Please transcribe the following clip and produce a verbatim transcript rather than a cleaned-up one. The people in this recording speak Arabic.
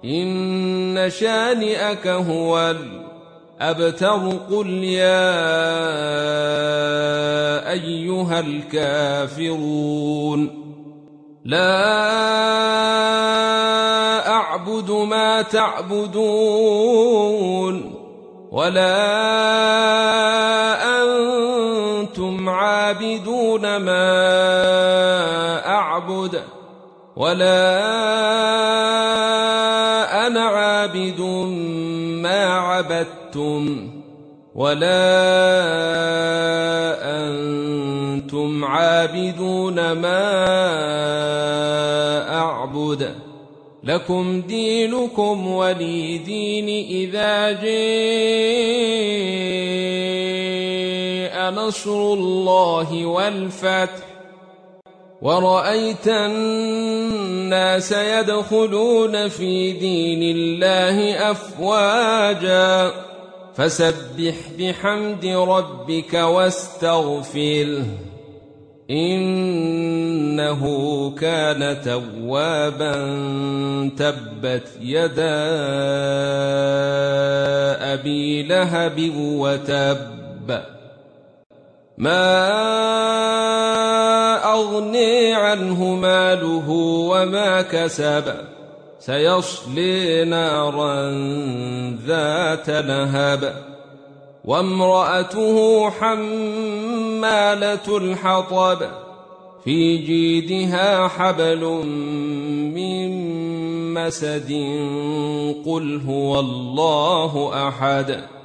إن شانئك هو الأبتر. قل يا أيها الكافرون لا أعبد ما تعبدون ولا أنتم عابدون ما أعبد ولا أنا عابد ما عبدتم ولا أنتم عابدون ما أعبد. لكم دينكم ولي دين. إذا جاء نصر الله والفتح ورأيت الناس يدخلون في دين الله أفواجا فسبح بحمد ربك واستغفره إنه كان توابا. تبت يدا أبي لهب وتب ما أغني عنه ماله وما كسب سيصلي نارا ذات لهب وامرأته حمالة الحطب في جيدها حبل من مسد. قل هو الله أحد